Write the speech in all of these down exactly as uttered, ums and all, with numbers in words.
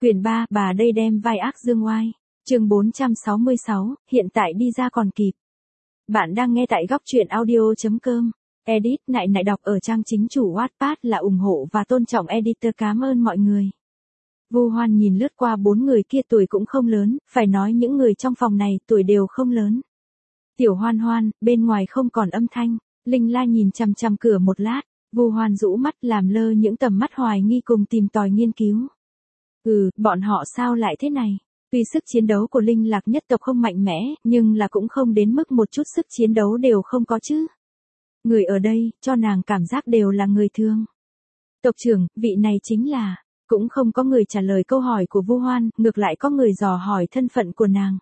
Quyển ba, bà đây đem vai ác dương oai. Chương bốn trăm sáu mươi sáu, hiện tại đi ra còn kịp. Bạn đang nghe tại góc truyện audio.com. Edit nại nại đọc ở trang chính chủ Wattpad là ủng hộ và tôn trọng editor, cảm ơn mọi người. Vu Hoan nhìn lướt qua bốn người kia tuổi cũng không lớn, phải nói những người trong phòng này tuổi đều không lớn. Tiểu Hoan Hoan, bên ngoài không còn âm thanh, Linh La nhìn chằm chằm cửa một lát, Vu Hoan rũ mắt làm lơ những tầm mắt hoài nghi cùng tìm tòi nghiên cứu. Ừ, bọn họ sao lại thế này? Tuy sức chiến đấu của Linh Lạc nhất tộc không mạnh mẽ, nhưng là cũng không đến mức một chút sức chiến đấu đều không có chứ. Người ở đây, cho nàng cảm giác đều là người thường. Tộc trưởng, vị này chính là... Cũng không có người trả lời câu hỏi của Vu Hoan, ngược lại có người dò hỏi thân phận của nàng.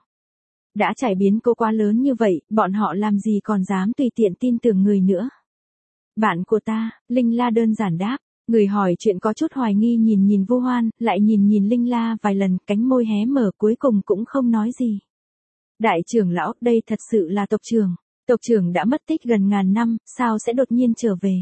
Đã trải biến cô quá lớn như vậy, bọn họ làm gì còn dám tùy tiện tin tưởng người nữa. Bạn của ta, Linh La đơn giản đáp. Người hỏi chuyện có chút hoài nghi nhìn nhìn Vu Hoan, lại nhìn nhìn Linh La vài lần, cánh môi hé mở cuối cùng cũng không nói gì. Đại trưởng lão, đây thật sự là tộc trưởng. Tộc trưởng đã mất tích gần ngàn năm, sao sẽ đột nhiên trở về?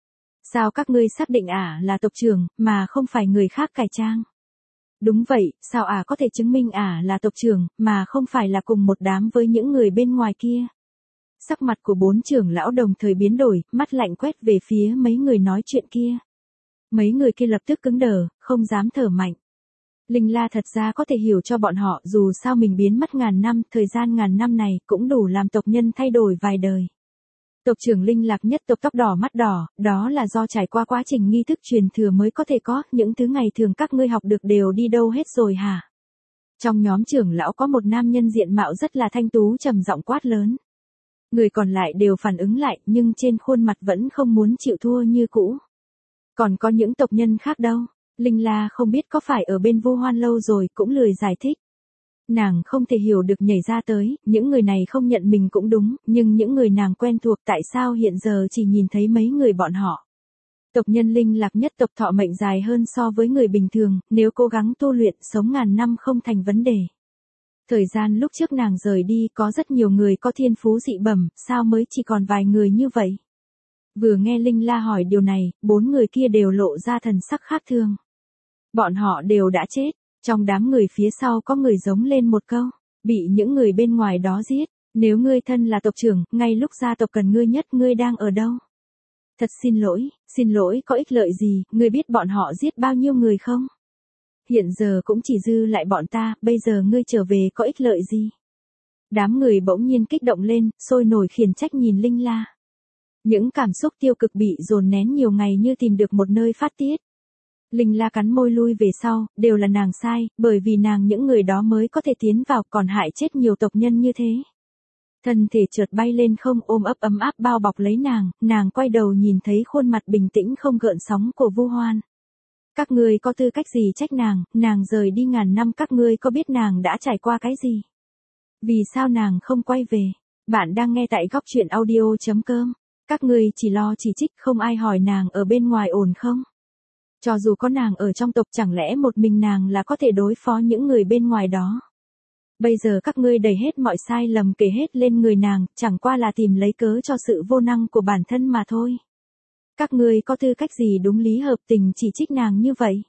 Sao các ngươi xác định ả à là tộc trưởng, mà không phải người khác cải trang? Đúng vậy, sao ả à có thể chứng minh ả à là tộc trưởng, mà không phải là cùng một đám với những người bên ngoài kia? Sắc mặt của bốn trưởng lão đồng thời biến đổi, mắt lạnh quét về phía mấy người nói chuyện kia. Mấy người kia lập tức cứng đờ, không dám thở mạnh. Linh La thật ra có thể hiểu cho bọn họ, dù sao mình biến mất ngàn năm, thời gian ngàn năm này cũng đủ làm tộc nhân thay đổi vài đời. Tộc trưởng Linh Lạc nhất tộc tóc đỏ mắt đỏ, đó là do trải qua quá trình nghi thức truyền thừa mới có thể có, những thứ ngày thường các ngươi học được đều đi đâu hết rồi hả? Trong nhóm trưởng lão có một nam nhân diện mạo rất là thanh tú trầm giọng quát lớn. Người còn lại đều phản ứng lại, nhưng trên khuôn mặt vẫn không muốn chịu thua như cũ. Còn có những tộc nhân khác đâu? Linh La không biết có phải ở bên Vu Hoan lâu rồi, cũng lười giải thích. Nàng không thể hiểu được nhảy ra tới, những người này không nhận mình cũng đúng, nhưng những người nàng quen thuộc tại sao hiện giờ chỉ nhìn thấy mấy người bọn họ. Tộc nhân Linh Lạc nhất tộc thọ mệnh dài hơn so với người bình thường, nếu cố gắng tu luyện sống ngàn năm không thành vấn đề. Thời gian lúc trước nàng rời đi có rất nhiều người có thiên phú dị bẩm, sao mới chỉ còn vài người như vậy? Vừa nghe Linh La hỏi điều này, bốn người kia đều lộ ra thần sắc khác thường. Bọn họ đều đã chết. Trong đám người phía sau có người giống lên một câu, bị những người bên ngoài đó giết, nếu ngươi thân là tộc trưởng, ngay lúc gia tộc cần ngươi nhất ngươi đang ở đâu? Thật xin lỗi, xin lỗi có ích lợi gì, ngươi biết bọn họ giết bao nhiêu người không? Hiện giờ cũng chỉ dư lại bọn ta, bây giờ ngươi trở về có ích lợi gì? Đám người bỗng nhiên kích động lên, sôi nổi khiển trách nhìn Linh La. Những cảm xúc tiêu cực bị dồn nén nhiều ngày như tìm được một nơi phát tiết. Linh La cắn môi lui về sau, đều là nàng sai, bởi vì nàng những người đó mới có thể tiến vào còn hại chết nhiều tộc nhân như thế. Thân thể chợt bay lên không ôm ấp ấm áp bao bọc lấy nàng, nàng quay đầu nhìn thấy khuôn mặt bình tĩnh không gợn sóng của Vu Hoan. Các ngươi có tư cách gì trách nàng, nàng rời đi ngàn năm các ngươi có biết nàng đã trải qua cái gì? Vì sao nàng không quay về? Bạn đang nghe tại góc truyện audio.com. Các ngươi chỉ lo chỉ trích không ai hỏi nàng ở bên ngoài ổn không? Cho dù có nàng ở trong tộc chẳng lẽ một mình nàng là có thể đối phó những người bên ngoài đó. Bây giờ các ngươi đẩy hết mọi sai lầm kể hết lên người nàng, chẳng qua là tìm lấy cớ cho sự vô năng của bản thân mà thôi. Các ngươi có tư cách gì đúng lý hợp tình chỉ trích nàng như vậy?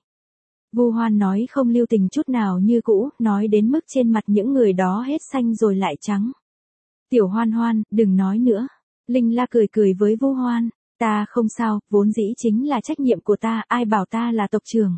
Vu Hoan nói không lưu tình chút nào như cũ, nói đến mức trên mặt những người đó hết xanh rồi lại trắng. Tiểu Hoan Hoan, đừng nói nữa. Linh La cười cười với Vu Hoan. Ta không sao, vốn dĩ chính là trách nhiệm của ta, ai bảo ta là tộc trưởng.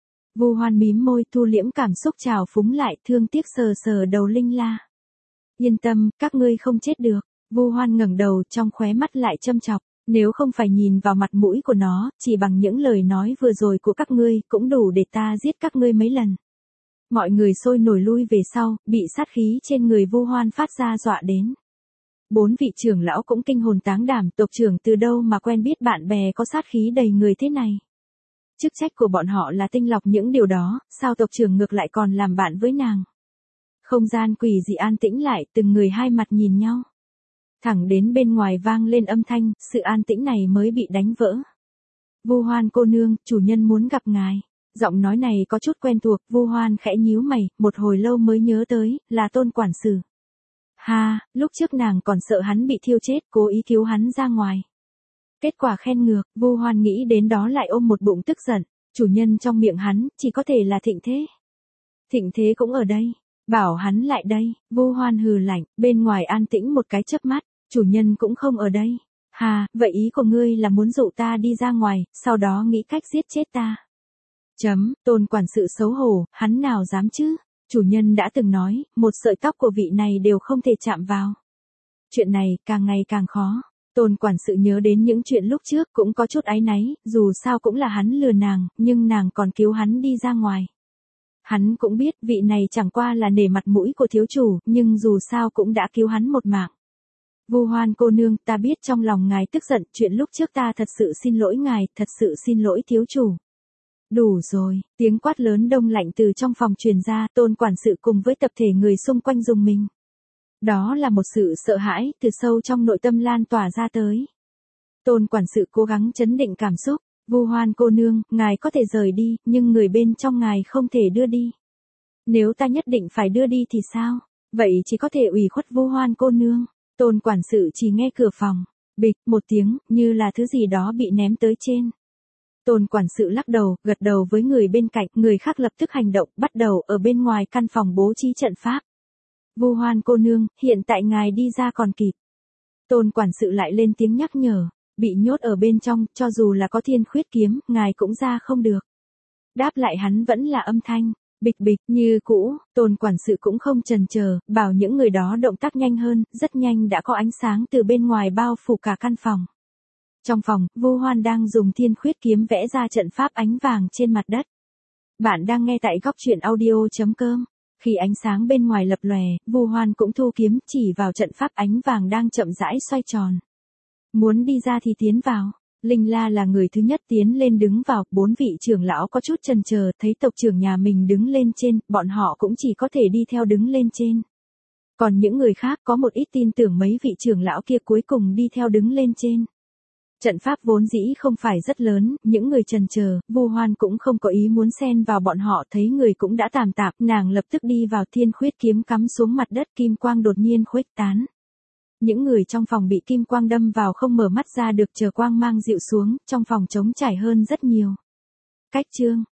Vu Hoan mím môi thu liễm cảm xúc trào phúng lại, thương tiếc sờ sờ đầu Linh La. Yên tâm, các ngươi không chết được. Vu Hoan ngẩng đầu trong khóe mắt lại châm chọc, nếu không phải nhìn vào mặt mũi của nó, chỉ bằng những lời nói vừa rồi của các ngươi, cũng đủ để ta giết các ngươi mấy lần. Mọi người sôi nổi lui về sau, bị sát khí trên người Vu Hoan phát ra dọa đến. Bốn vị trưởng lão cũng kinh hồn táng đảm, tộc trưởng từ đâu mà quen biết bạn bè có sát khí đầy người thế này. Chức trách của bọn họ là tinh lọc những điều đó, sao tộc trưởng ngược lại còn làm bạn với nàng. Không gian quỷ dị an tĩnh lại, từng người hai mặt nhìn nhau. Thẳng đến bên ngoài vang lên âm thanh, sự an tĩnh này mới bị đánh vỡ. Vu Hoan cô nương, chủ nhân muốn gặp ngài. Giọng nói này có chút quen thuộc, Vu Hoan khẽ nhíu mày, một hồi lâu mới nhớ tới, là Tôn quản sự. Ha, lúc trước nàng còn sợ hắn bị thiêu chết, cố ý cứu hắn ra ngoài. Kết quả khen ngược, Vu Hoan nghĩ đến đó lại ôm một bụng tức giận, chủ nhân trong miệng hắn, chỉ có thể là Thịnh Thế. Thịnh Thế cũng ở đây. Bảo hắn lại đây, Vu Hoan hừ lạnh, bên ngoài an tĩnh một cái chớp mắt, chủ nhân cũng không ở đây. Hà, vậy ý của ngươi là muốn dụ ta đi ra ngoài, sau đó nghĩ cách giết chết ta. Chấm, Tôn quản sự xấu hổ, hắn nào dám chứ? Chủ nhân đã từng nói, một sợi tóc của vị này đều không thể chạm vào. Chuyện này càng ngày càng khó. Tôn quản sự nhớ đến những chuyện lúc trước cũng có chút áy náy, dù sao cũng là hắn lừa nàng, nhưng nàng còn cứu hắn đi ra ngoài. Hắn cũng biết vị này chẳng qua là nể mặt mũi của thiếu chủ, nhưng dù sao cũng đã cứu hắn một mạng. Vu Hoan cô nương, ta biết trong lòng ngài tức giận, chuyện lúc trước ta thật sự xin lỗi ngài, thật sự xin lỗi thiếu chủ. Đủ rồi, tiếng quát lớn đông lạnh từ trong phòng truyền ra, Tôn quản sự cùng với tập thể người xung quanh dùng mình. Đó là một sự sợ hãi, từ sâu trong nội tâm lan tỏa ra tới. Tôn quản sự cố gắng trấn định cảm xúc, Vu Hoan cô nương, ngài có thể rời đi, nhưng người bên trong ngài không thể đưa đi. Nếu ta nhất định phải đưa đi thì sao? Vậy chỉ có thể ủy khuất Vu Hoan cô nương. Tôn quản sự chỉ nghe cửa phòng, bịch, một tiếng, như là thứ gì đó bị ném tới trên. Tôn quản sự lắc đầu, gật đầu với người bên cạnh, người khác lập tức hành động, bắt đầu ở bên ngoài căn phòng bố trí trận pháp. Vu Hoan cô nương, hiện tại ngài đi ra còn kịp. Tôn quản sự lại lên tiếng nhắc nhở, bị nhốt ở bên trong, cho dù là có thiên khuyết kiếm, ngài cũng ra không được. Đáp lại hắn vẫn là âm thanh, bịch bịch, như cũ, Tôn quản sự cũng không chần chờ, bảo những người đó động tác nhanh hơn, rất nhanh đã có ánh sáng từ bên ngoài bao phủ cả căn phòng. Trong phòng, Vu Hoan đang dùng thiên khuyết kiếm vẽ ra trận pháp ánh vàng trên mặt đất. Bạn đang nghe tại góc truyện audio chấm com. Khi ánh sáng bên ngoài lập lòe, Vu Hoan cũng thu kiếm chỉ vào trận pháp ánh vàng đang chậm rãi xoay tròn. Muốn đi ra thì tiến vào. Linh La là người thứ nhất tiến lên đứng vào, bốn vị trưởng lão có chút chần chờ, thấy tộc trưởng nhà mình đứng lên trên, bọn họ cũng chỉ có thể đi theo đứng lên trên. Còn những người khác có một ít tin tưởng mấy vị trưởng lão kia cuối cùng đi theo đứng lên trên. Trận pháp vốn dĩ không phải rất lớn, những người chần chờ, Vu Hoan cũng không có ý muốn xen vào bọn họ, thấy người cũng đã tạm tạp, nàng lập tức đi vào, thiên khuyết kiếm cắm xuống mặt đất, kim quang đột nhiên khuếch tán. Những người trong phòng bị kim quang đâm vào không mở mắt ra được, chờ quang mang dịu xuống, trong phòng trống trải hơn rất nhiều. Cách chương